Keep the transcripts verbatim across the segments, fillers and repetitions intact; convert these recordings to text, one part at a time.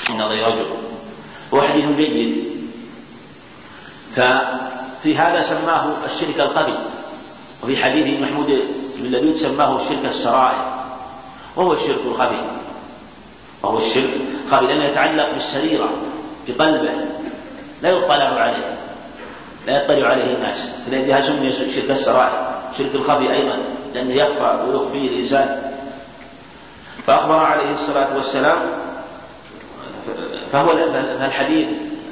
نظر رجل، هو حديث جيد. ففي هذا سماه الشرك الخفي، وفي حديث محمود بن لبيد سماه الشرك السرائر، وهو الشرك الخفي، وهو الشرك الخفي لأنه يتعلق بالسريرة في قلبه لا يطلع عليه، لا يطلع عليه الناس، فلذلك سمي شرك السرائر. شرك الخفي أيضا لأنه يخفى ويخفيه الإنسان. فأخبر عليه الصلاة والسلام، فهو الحديث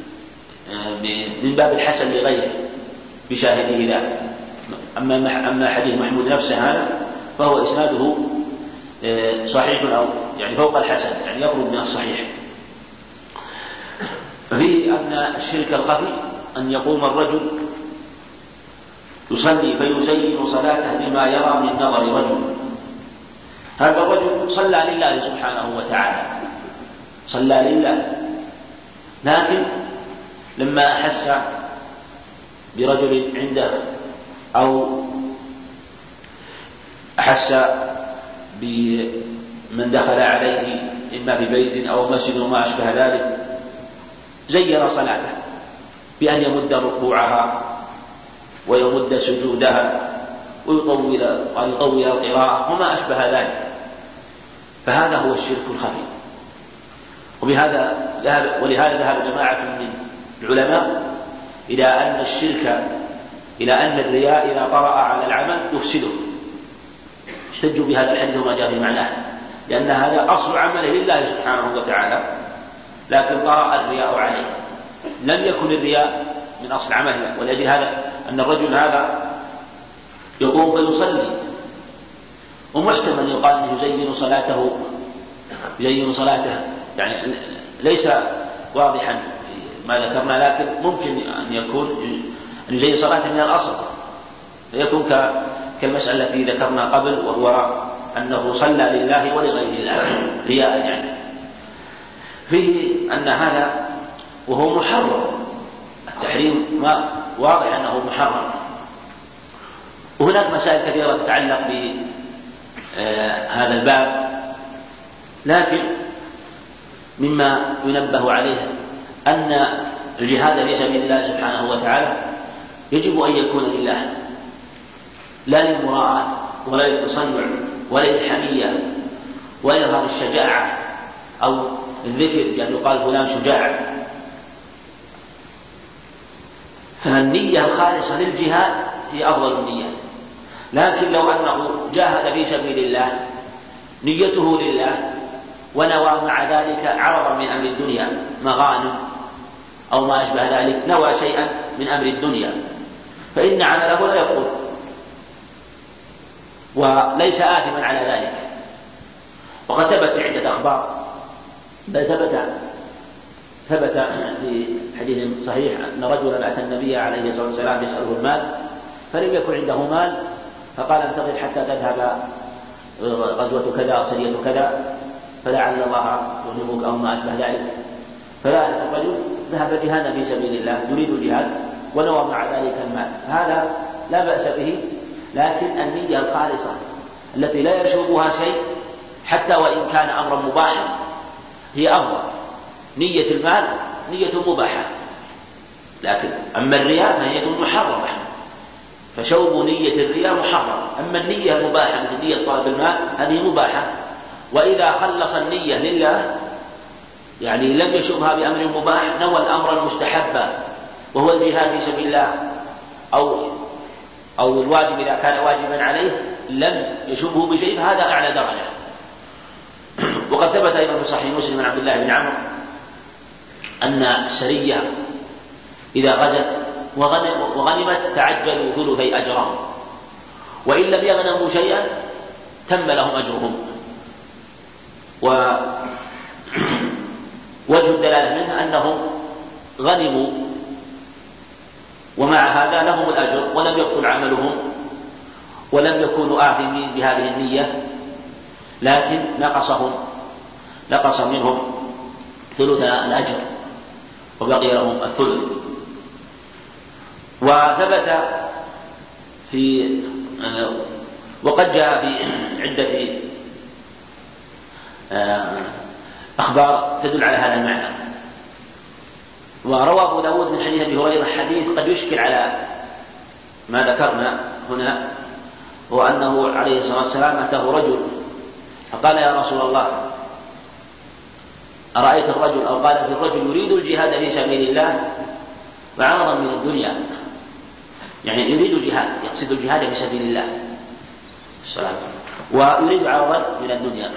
من باب الحسن لغيره بشاهده ذاك. أما حديث محمود نفسه هذا فهو إسناده صحيح أو يعني فوق الحسن، يعني يقرب من الصحيح. ففيه أن الشرك الخفي أن يقوم الرجل يصلي فيزين صلاته بما يرى من نظر رجل. هذا الرجل صلى لله سبحانه وتعالى، صلى لله، لكن لما أحس برجل عنده أو أحس بمن دخل عليه إما في بيت أو مسجد وما أشبه ذلك زين صلاته بأن يمد ركوعها ويمد سجودها ويطول ويطول القراءة وما أشبه ذلك، فهذا هو الشرك الخفي. وبهذا ولهذا ذهب جماعة من العلماء إلى أن الشرك إلى أن الرياء إذا طرأ على العمل يفسده، احتجوا بهذا الحديث وما جاء في معناه، لأن هذا أصل عمله لله سبحانه وتعالى، لكن طرأ الرياء عليه، لم يكن الرياء من أصل عمله. ولأجل هذا أن الرجل هذا يقوم فيصلي، ومحتمل يقال أنه يزين صلاته يزين صلاته يعني ليس واضحا في ما ذكرنا، لكن ممكن أن يكون أن يزين صلاته من الأصل، فيكون كالمسألة التي ذكرنا قبل، وهو أنه صلى لله ولغير الله رياء. يعني فيه أن هذا وهو محرم، التحريم ما واضح أنه محرم. وهناك مسائل كثيرة تتعلق بهذا الباب، لكن مما ينبه عليه أن الجهاد في سبيل الله سبحانه وتعالى يجب أن يكون لله، لا للمراءة ولا للتصنع ولا للحمية ولا لإظهار الشجاعة أو الذكر بأن يقال فلان شجاع. فالنية الخالصة للجهاد هي أفضل النيات، لكن لو أنه جاهد في سبيل الله نيته لله ونوى مع ذلك عرضا من أمر الدنيا مغانم أو ما أشبه ذلك، نوى شيئا من أمر الدنيا، فإن عمله لا يبطل وليس آثما على ذلك. وقد ثبت في عدة أخبار، بل ثبت ثبت في حديث صحيح أن رجلا أتى النبي عليه الصلاة والسلام يسأله المال، فلم يكن عنده مال، فقال انتظر حتى تذهب غزوة كذا أو سرية كذا فلعل الله يغنمك أو ما أشبه ذلك. فلا الرجل ذهب جهادا في سبيل الله يريد الجهاد ونوى مع ذلك المال، هذا لا بأس به، لكن النية الخالصة التي لا يشوبها شيء حتى وإن كان أمرا مباحا هي أفضل. نية المال نية مباحة، لكن أما الرياء فهي محرمة، فشوب نية الرياء محرم. أما النية المباحة مثل نية طلب المال هذه مباحة، وإذا خلص النية لله يعني لم يشوبها بأمر مباح، نوى الأمر المستحب وهو الجهاد في سبيل الله أو أو الواجب إذا كان واجبا عليه لم يشوبه بشيء، فهذا أعلى درجة. وقد ثبت أيضا في صحيح مسلم من عبد الله بن عمرو أن السرية إذا غزت وغنمت تعجلوا ثلثي أجرهم، وإن لم يغنموا شيئا تم لهم أجرهم. ووجه الدلالة منها أنهم غنموا ومع هذا لهم الأجر ولم يبطل عملهم ولم يكونوا آثمين بهذه النية، لكن نقصهم نقص منهم ثلث الأجر وبقي لهم الثلث. وثبت في وقد جاء في عدة أخبار تدل على هذا المعنى. وروى أبو داود من حديث أبي هريرة حديث قد يشكل على ما ذكرنا هنا، هو أنه عليه الصلاة والسلام أتاه رجل فقال يا رسول الله أرأيت الرجل، أو قال في الرجل يريد الجهاد في سبيل الله وعرضا من الدنيا، يعني يريد الجهاد، يقصد الجهاد في سبيل الله السلام، ويريد عرضا من الدنيا.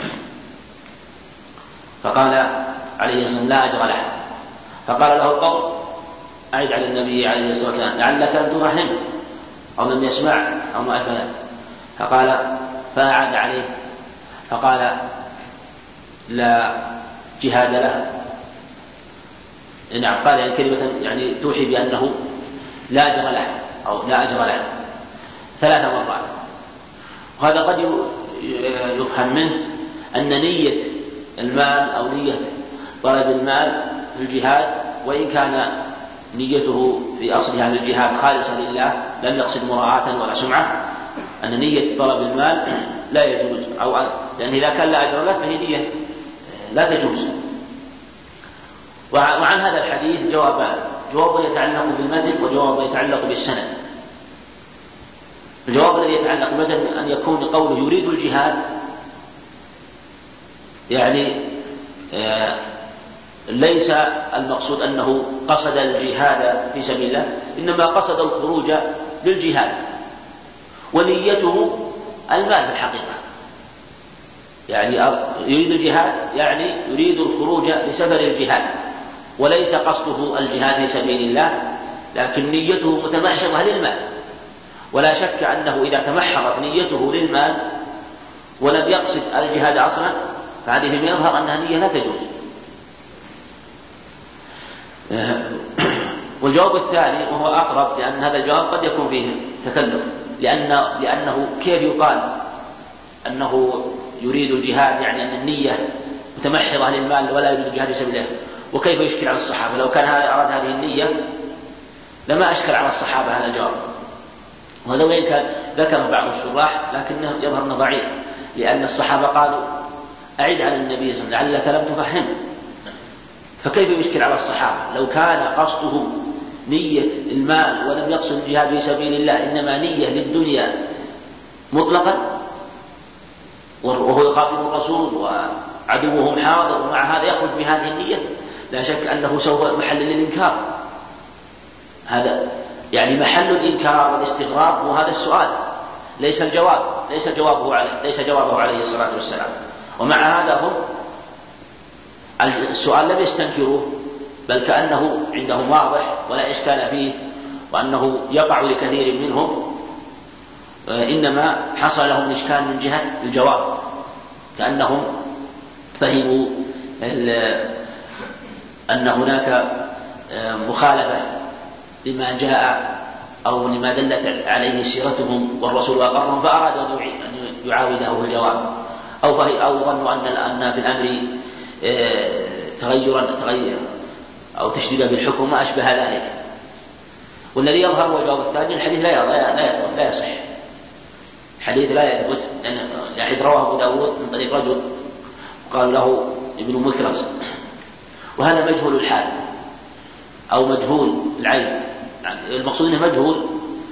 فقال عليه الصلاة والسلام لا أجر له. فقال له القوم أعد على النبي عليه الصلاة والسلام لعلك أن تفهم أو لم يسمع أو ما أفهم. فقال فأعاد عليه فقال لا جهاد له. نعم، قال يعني كلمة يعني توحي بأنه لا أجر له أو لا أجر له ثلاث مرات. وهذا قد يفهم منه أن نية المال أو نية طلب المال في الجهاد وإن كان نيته في أصلها للجهاد خالصة لله لم يقصد مراعاة ولا سمعة، أن نية طلب المال لا يجوز، أو لأن إذا كان لا أجر له فهي نية لا تجوز. وعن هذا الحديث جوابان: جواب يتعلق بالمتن وجواب يتعلق بالسند. الجواب الذي يتعلق بالمتن أن يكون قوله يريد الجهاد يعني آه ليس المقصود أنه قصد الجهاد في سبيل الله، إنما قصد الخروج للجهاد ونيته المال في الحقيقة، يعني يريد الجهاد يعني يريد الخروج لسفر الجهاد وليس قصده الجهاد في سبيل الله، لكن نيته متمحضة للمال. ولا شك أنه إذا تمحضت نيته للمال ولم يقصد الجهاد أصلا فهذه من يظهر أنها نية لا تجوز. والجواب الثاني وهو أقرب، لأن هذا الجواب قد يكون فيه تكلف، لأن لأنه كيف يقال أنه يريد الجهاد يعني أن النية متمحضة للمال ولا يريد الجهاد في سبيل الله، وكيف يشكل على الصحابة؟ لو كان هذا أراد هذه النية لما أشكل على الصحابة هذا الجواب. وهذا وإن كان ذكر بعض الشراح لكنه يظهر أنه ضعيف، لأن الصحابة قالوا أعد على النبي صلى الله عليه وسلم لعلك لم تفهم، فكيف يشكل على الصحابة؟ لو كان قصده نية المال ولم يقصد الجهاد في سبيل الله إنما نية للدنيا مطلقا وهو يخاطب الرسول وعدوهم حاضر ومع هذا يخرج بهذه النية، لا شك أنه سوف محل للإنكار. هذا يعني محل الإنكار والاستغراب، وهذا السؤال ليس الجواب ليس جوابه عليه ليس جوابه عليه الصلاة والسلام. ومع هذا هم السؤال لم يستنكروه، بل كأنه عندهم واضح ولا إشكال فيه، وأنه يقع لكثير منهم، إنما حصل لهم إشكال من جهة الجواب، كأنهم فهموا أن هناك مخالفة لما جاء أو لما دلت عليه سيرتهم والرسول أقرهم، فأرادوا أن يعاوده الجواب، أو أو ظنوا أن أن في الأمر تغيرا تغير أو تشديدا بالحكم ما أشبه ذلك. والذي يظهر هو الجواب الثاني: الحديث لا لا لا يصح، الحديث لا يثبت، لأن الحديث رواه أبو داود من طريق رجل قال له ابن مكرس، وهذا مجهول الحال أو مجهول العين، يعني المقصود انه مجهول.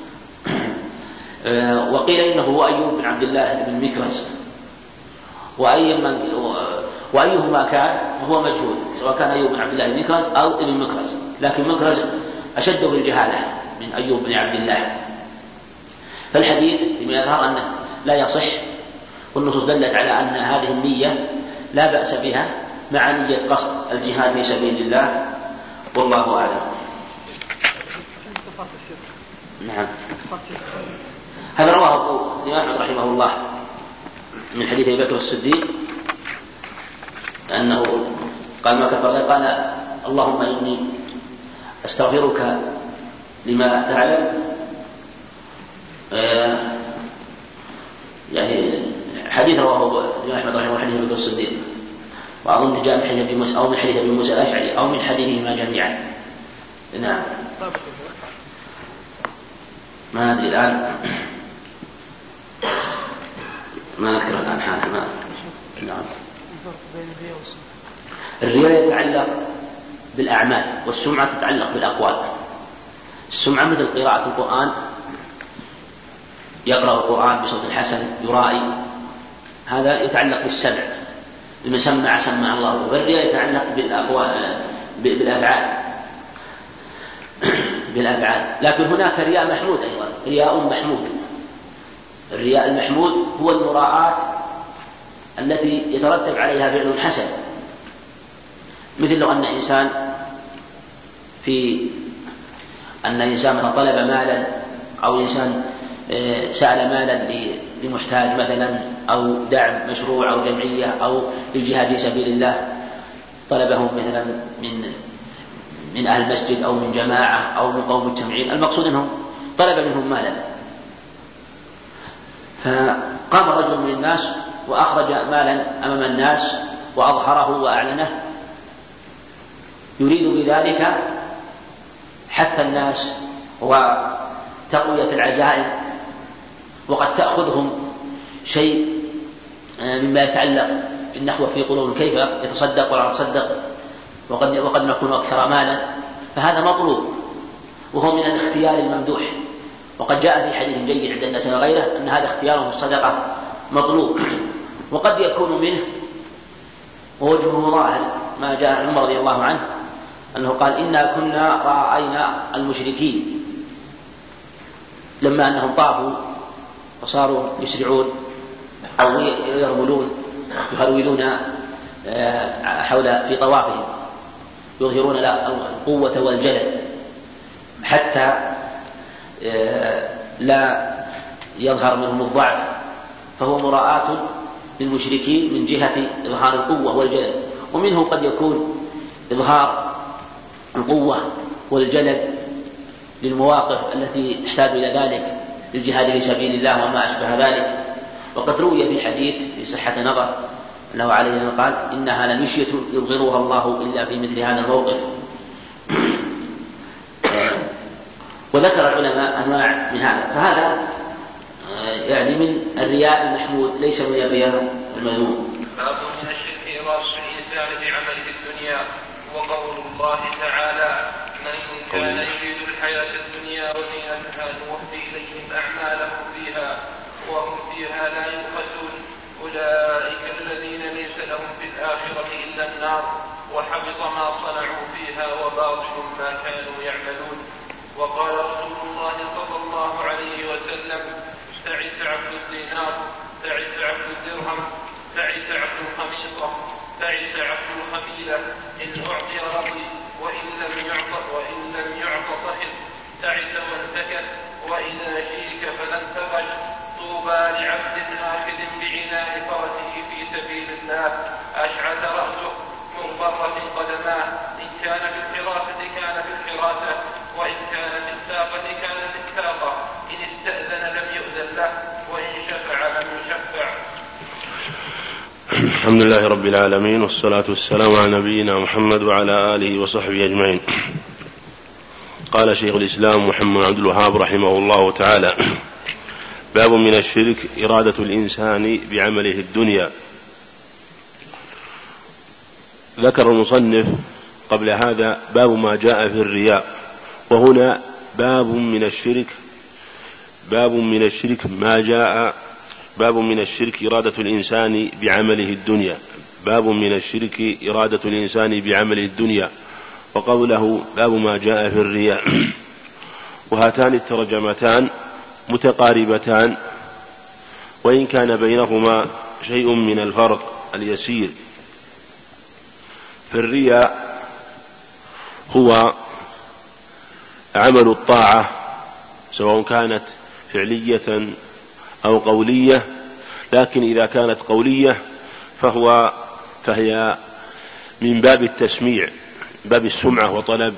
وقيل انه هو ايوب بن عبد الله بن مكرس، واي من وايهما كان فهو مجهول، سواء كان ايوب بن عبد الله بن مكرس او ابن مكرس، لكن مكرس اشد في الجهاله من ايوب بن عبد الله. فالحديث لما يظهر انه لا يصح، والنصوص دلت على ان هذه النيه لا باس بها مع نيه قصد الجهاد في سبيل الله، والله اعلم. نعم. هذا رواه الإمام أحمد رحمه الله من حديث أبي بكر الصديق أنه قال ما كفر، قال اللهم إني أستغفرك لما تعلم، آه يعني حديث رواه الإمام أحمد رحمه الله حديث أبي بكر الصديق، وأظن جاء من حديث أبي موسى أو من حديث أبي موسى الأشعري أو من حديثهما جميعا. نعم. ما أدري الآن، ما أذكر الآن حالها ما. نعم. الرياء يتعلق بالأعمال، والسمعة تتعلق بالأقوال. السمعة مثل قراءة القرآن، يقرأ القرآن بصوت حسن يرائي، هذا يتعلق بالسمع، لمن سمع سمع الله. والرياء يتعلق بالأقوال بالأفعال بالأفعال لكن هناك رياء محمود أيضا، رياء محمود. الرياء المحمود هو المراءة التي يترتب عليها فعل حسن، مثل لو أن إنسان في أن إنسان طلب مالا، أو إنسان سأل مالا لمحتاج مثلا، أو دعم مشروع أو جمعية أو للجهاد في سبيل الله، طلبه مثلا من من أهل المسجد أو من جماعة أو من قوم مجتمعين، المقصود أنهم طلب منهم مالا، فقام رجل من الناس وأخرج مالا أمام الناس وأظهره وأعلنه، يريد بذلك حث الناس وتقوية العزائم، وقد تأخذهم شيء مما يتعلق بالنخوة في قلوبهم، كيف يتصدق ولا يتصدق، وقد, وقد نكون أكثر مالا، فهذا مطلوب وهو من الاختيار الممدوح. وقد جاء في حديث جيد عند الناس وغيره أن هذا اختياره الصدقة مطلوب. وقد يكون منه ووجهه ظاهر ما جاء عن عمر رضي الله عنه أنه قال إنا كنا رأينا المشركين لما أنهم طافوا وصاروا يسرعون أو يرملون يهرولون حول في طوافهم، يظهرون القوة والجلد حتى لا يظهر منهم الضعف، فهو مراءة للمشركين من جهة إظهار القوة والجلد. ومنه قد يكون إظهار القوة والجلد للمواقف التي تحتاج إلى ذلك، للجهاد في سبيل الله وما أشبه ذلك. وقد روي في حديث في صحة نظر أنه عليه الصلاة قال إنها لمشية يظهرها الله إلا في مثل هذا الموقف. وذكر العلماء أنواع من هذا، فهذا يعني من الرياء المحمود ليس من الرياء المذموم. باب من الشرك إراده الإنسان بعمله الدنيا، وقول الله تعالى من كان يريد الحياة الدنيا وزينتها نوفي إليهم أعمالهم فيها وهم فيها لا يبخسون أولئك الذين ليس لهم في الآخرة إلا النار وحبط ما صنعوا فيها وباطل ما كانوا يعملون. وقال رسول الله صلى الله عليه وسلم تعس عبد الدينار، تعس عبد الدرهم، تعس عبد الخميصة، تعس عبد الخميلة، إن أعطي رضي وإن لم يعط وإن لم يعط صحب، تعس وانتكس وإذا شيك فلن تغش. طوبى لعبد آخذ بعنان فرسه في سبيل الله أشعث رأسه مغبرة قدماه، إن كان في الحراسة كان في الحراسة وإن كان في الساقة كان في الساقة، إن استأذن لم يؤذن له وإن شفع لم يشفع. الحمد لله رب العالمين، والصلاة والسلام على نبينا محمد وعلى آله وصحبه أجمعين. قال شيخ الإسلام محمد عبد الوهاب رحمه الله تعالى: باب من الشرك إرادة الإنسان بعمله الدنيا. ذكر المصنف قبل هذا باب ما جاء في الرياء، وهنا باب من الشرك باب من الشرك ما جاء باب من الشرك إرادة الإنسان بعمله الدنيا باب من الشرك إرادة الإنسان بعمله الدنيا وقوله باب ما جاء في الرياء. وهاتان الترجمتان متقاربتان، وإن كان بينهما شيء من الفرق اليسير. فالرياء هو عمل الطاعة سواء كانت فعلية أو قولية، لكن إذا كانت قولية فهو فهي من باب التسميع، باب السمعة وطلب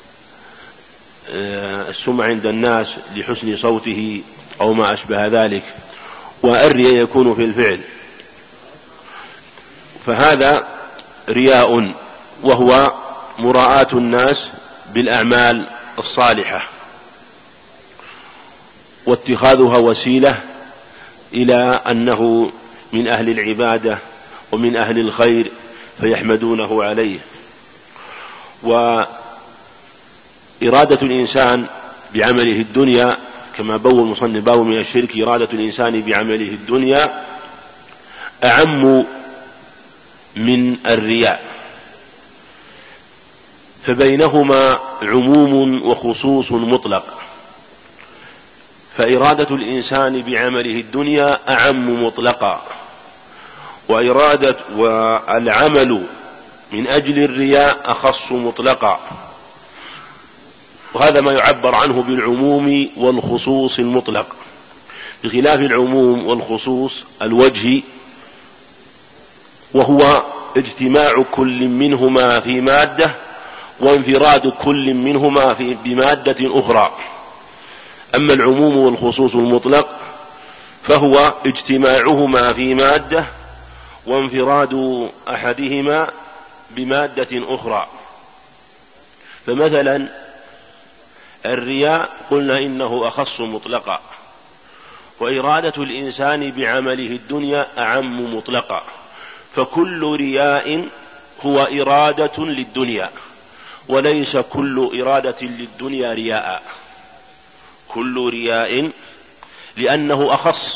السمع عند الناس لحسن صوته أو ما أشبه ذلك. والرياء يكون في الفعل، فهذا رياء وهو مراءاة الناس بالأعمال الصالحة واتخاذها وسيلة إلى أنه من أهل العبادة ومن أهل الخير، فيحمدونه عليه. وإرادة الإنسان بعمله الدنيا كما بوّن المصنف باب من الشرك إرادة الإنسان بعمله الدنيا أعم من الرياء، فبينهما عموم وخصوص مطلق. فإرادة الإنسان بعمله الدنيا أعم مطلقا، وإرادة والعمل من أجل الرياء أخص مطلقا، وهذا ما يعبر عنه بالعموم والخصوص المطلق، بخلاف العموم والخصوص الوجهي، وهو اجتماع كل منهما في مادة وانفراد كل منهما في بمادة أخرى. أما العموم والخصوص المطلق فهو اجتماعهما في مادة وانفراد أحدهما بمادة أخرى. فمثلا الرياء قلنا إنه أخص مطلقا، وإرادة الإنسان بعمله الدنيا أعم مطلقا، فكل رياء هو إرادة للدنيا، وليس كل إرادة للدنيا رياء. كل رياء لأنه أخص،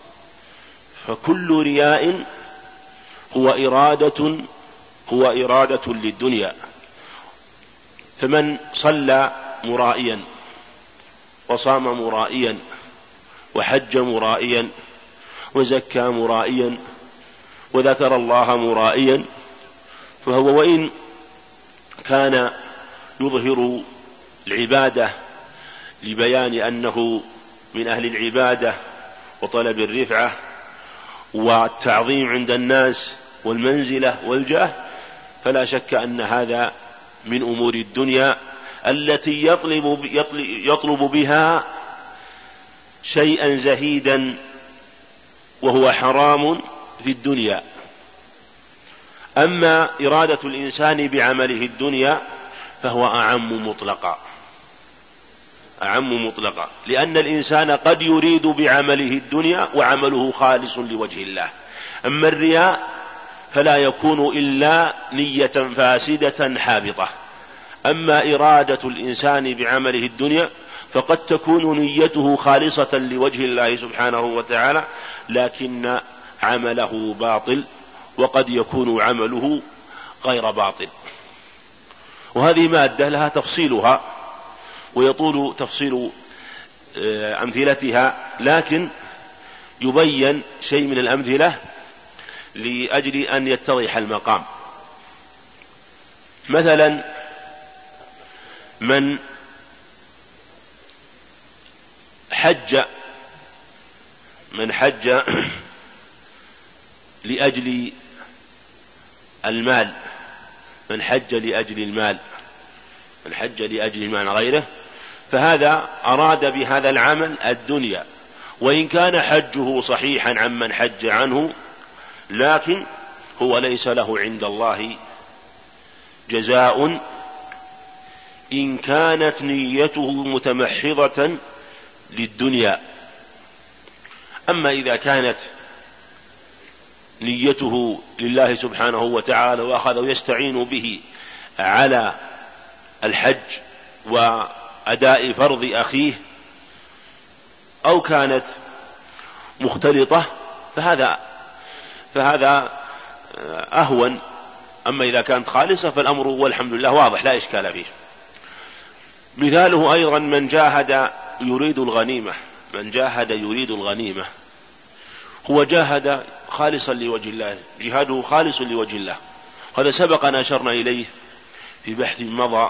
فكل رياء هو إرادة هو إرادة للدنيا. فمن صلى مرائيا وصام مرائيا وحج مرائيا وزكى مرائيا وذكر الله مرائيا، فهو وإن كان يظهر العبادة لبيان أنه من أهل العبادة وطلب الرفعة والتعظيم عند الناس والمنزلة والجاه، فلا شك أن هذا من أمور الدنيا التي يطلب, يطلب بها شيئا زهيدا وهو حرام في الدنيا. أما إرادة الإنسان بعمله الدنيا فهو أعم مطلقا أعم مطلقا لأن الإنسان قد يريد بعمله الدنيا وعمله خالص لوجه الله. أما الرياء فلا يكون إلا نية فاسدة حابطة. أما إرادة الإنسان بعمله الدنيا فقد تكون نيته خالصة لوجه الله سبحانه وتعالى، لكن عمله باطل، وقد يكون عمله غير باطل. وهذه مادة لها تفصيلها ويطول تفصيل أمثلتها، لكن يبين شيء من الأمثلة لأجل أن يتضح المقام. مثلا من حج من حج لأجل المال من حج لأجل المال من حج لأجل المال غيره، فهذا أراد بهذا العمل الدنيا، وإن كان حجه صحيحا عمن حج عنه، لكن هو ليس له عند الله جزاء إن كانت نيته متمحضة للدنيا. أما إذا كانت نيته لله سبحانه وتعالى وأخذ يستعين به على الحج وأداء فرض أخيه، أو كانت مختلطة، فهذا فهذا أهون. أما إذا كانت خالصة فالأمر والحمد لله واضح لا إشكال فيه. مثاله أيضا من جاهد يريد الغنيمة من جاهد يريد الغنيمة هو جاهد خالصا لوجه الله، جهاده خالص لوجه الله. هذا سبق أن أشرنا إليه في بحث مضى،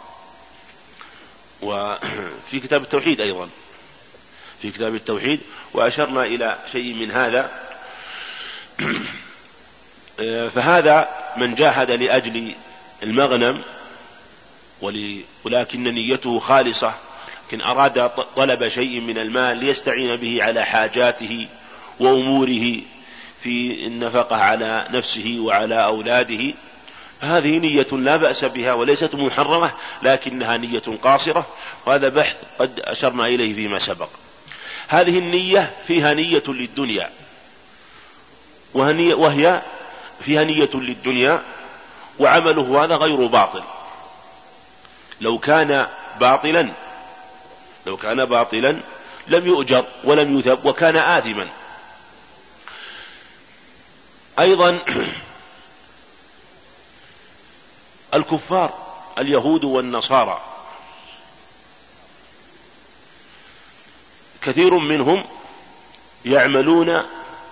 وفي كتاب التوحيد أيضا في كتاب التوحيد وأشرنا إلى شيء من هذا. فهذا من جاهد لأجل المغنم ولكن نيته خالصة، لكن أراد طلب شيء من المال ليستعين به على حاجاته وأموره في النفقة على نفسه وعلى أولاده، هذه نية لا بأس بها وليست محرمة، لكنها نية قاصرة، وهذا بحث قد أشرنا إليه فيما سبق. هذه النية فيها نية للدنيا وهي فيها نية للدنيا وعمله هذا غير باطل. لو كان باطلا لو كان باطلا لم يؤجر ولم يثب وكان آثما. أيضا الكفار اليهود والنصارى كثير منهم يعملون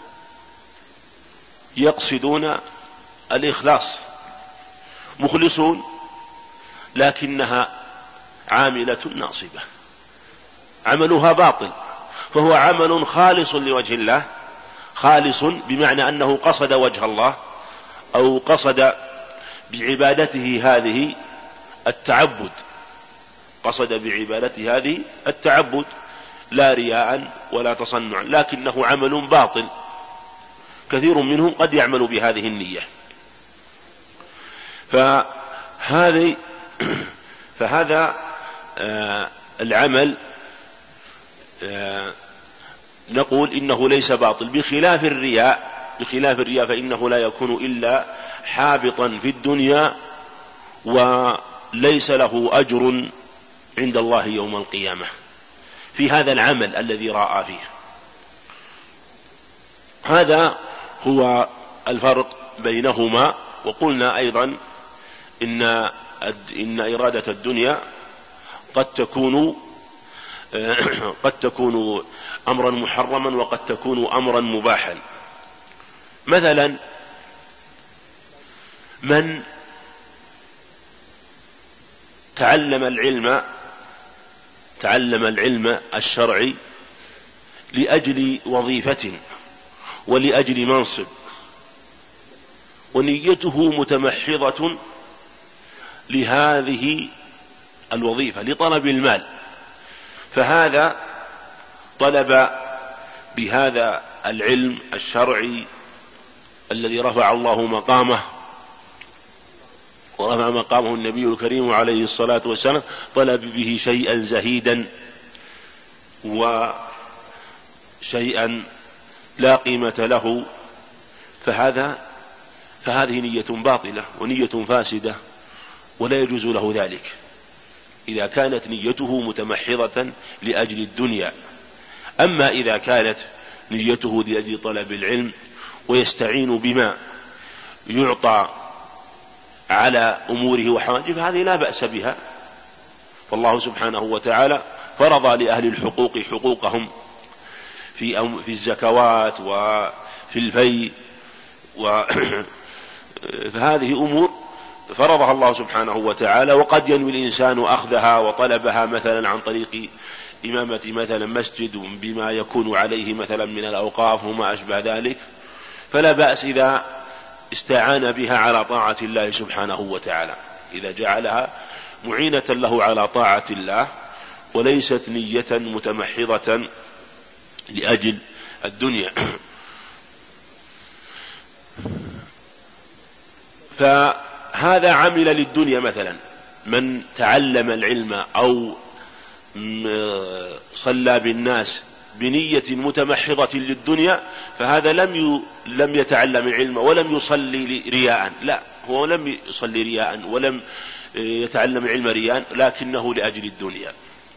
يقصدون الإخلاص، مخلصون، لكنها عاملة ناصبة، عملها باطل، فهو عمل خالص لوجه الله، خالص بمعنى أنه قصد وجه الله أو قصد بعبادته هذه التعبد، قصد بعبادته هذه التعبد لا رياء ولا تصنعا، لكنه عمل باطل. كثير منهم قد يعمل بهذه النية. فهذه فهذا آه العمل آه نقول إنه ليس باطل، بخلاف الرياء بخلاف الرياء فإنه لا يكون إلا حابطا في الدنيا وليس له أجر عند الله يوم القيامة في هذا العمل الذي رأى فيه. هذا هو الفرق بينهما. وقلنا أيضا إن إن إرادة الدنيا قد تكون قد تكون أمرا محرما وقد تكون أمرا مباحا. مثلا من تعلم العلم تعلم العلم الشرعي لأجل وظيفة ولأجل منصب ونيته متمحضة لهذه الوظيفة لطلب المال، فهذا طلب بهذا العلم الشرعي الذي رفع الله مقامه ورفع مقامه النبي الكريم عليه الصلاة والسلام، طلب به شيئا زهيدا وشيئا لا قيمة له، فهذا فهذه نية باطلة ونية فاسدة ولا يجوز له ذلك إذا كانت نيته متمحضة لأجل الدنيا. أما إذا كانت نيته لأجل طلب العلم ويستعين بما يعطى على أموره وحوائجه فهذه لا بأس بها. فالله سبحانه وتعالى فرض لأهل الحقوق حقوقهم في في الزكوات وفي الفيء، فهذه أمور فرضها الله سبحانه وتعالى، وقد ينوي الإنسان أخذها وطلبها مثلا عن طريق إمامة مثلا مسجد بما يكون عليه مثلا من الأوقاف وما أشبه ذلك، فلا بأس إذا استعان بها على طاعة الله سبحانه وتعالى، إذا جعلها معينة له على طاعة الله وليست نية متمحضة لأجل الدنيا. فهذا عمل للدنيا، مثلا من تعلم العلم أو صلى بالناس بنية متمحضة للدنيا فهذا لم لم يتعلم العلم ولم يصلي رياء، لا، هو لم يصلي رياء ولم يتعلم العلم رياء، لكنه لأجل الدنيا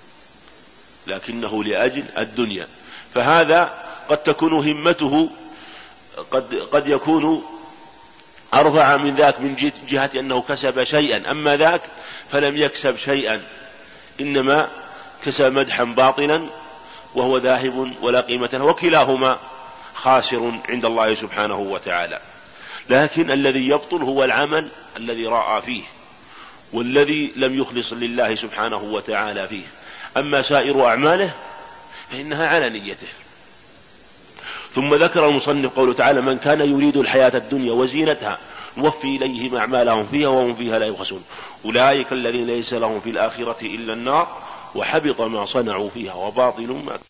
لكنه لأجل الدنيا فهذا قد تكون همته قد قد يكون أرفع من ذاك من جهة أنه كسب شيئا، أما ذاك فلم يكسب شيئا، إنما كسب مدحا باطلا وهو ذاهب ولا قيمة له، وكلاهما خاسر عند الله سبحانه وتعالى. لكن الذي يبطل هو العمل الذي رأى فيه والذي لم يخلص لله سبحانه وتعالى فيه. أما سائر أعماله فإنها على نيته. ثم ذكر المصنف قوله تعالى: من كان يريد الحياة الدنيا وزينتها نوفي إليهم أعمالهم فيها وهم فيها لا يبخسون أولئك الذين ليس لهم في الآخرة إلا النار وحبط ما صنعوا فيها وباطل ما